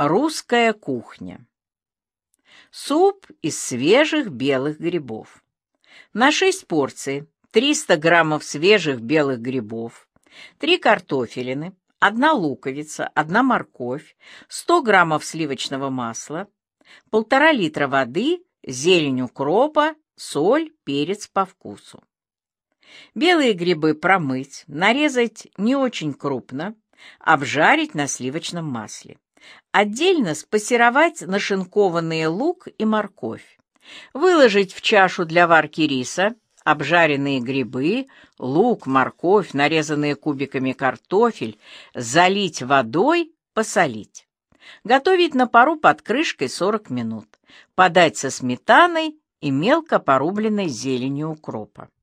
Русская кухня. Суп из свежих белых грибов. На 6 порций 300 граммов свежих белых грибов, 3 картофелины, 1 луковица, 1 морковь, 100 граммов сливочного масла, 1,5 литра воды, зелень укропа, соль, перец по вкусу. Белые грибы промыть, нарезать не очень крупно, обжарить на сливочном масле. Отдельно спассеровать нашинкованные лук и морковь. Выложить в чашу для варки риса обжаренные грибы, лук, морковь, нарезанные кубиками картофель, залить водой, посолить. Готовить на пару под крышкой 40 минут. Подать со сметаной и мелко порубленной зеленью укропа.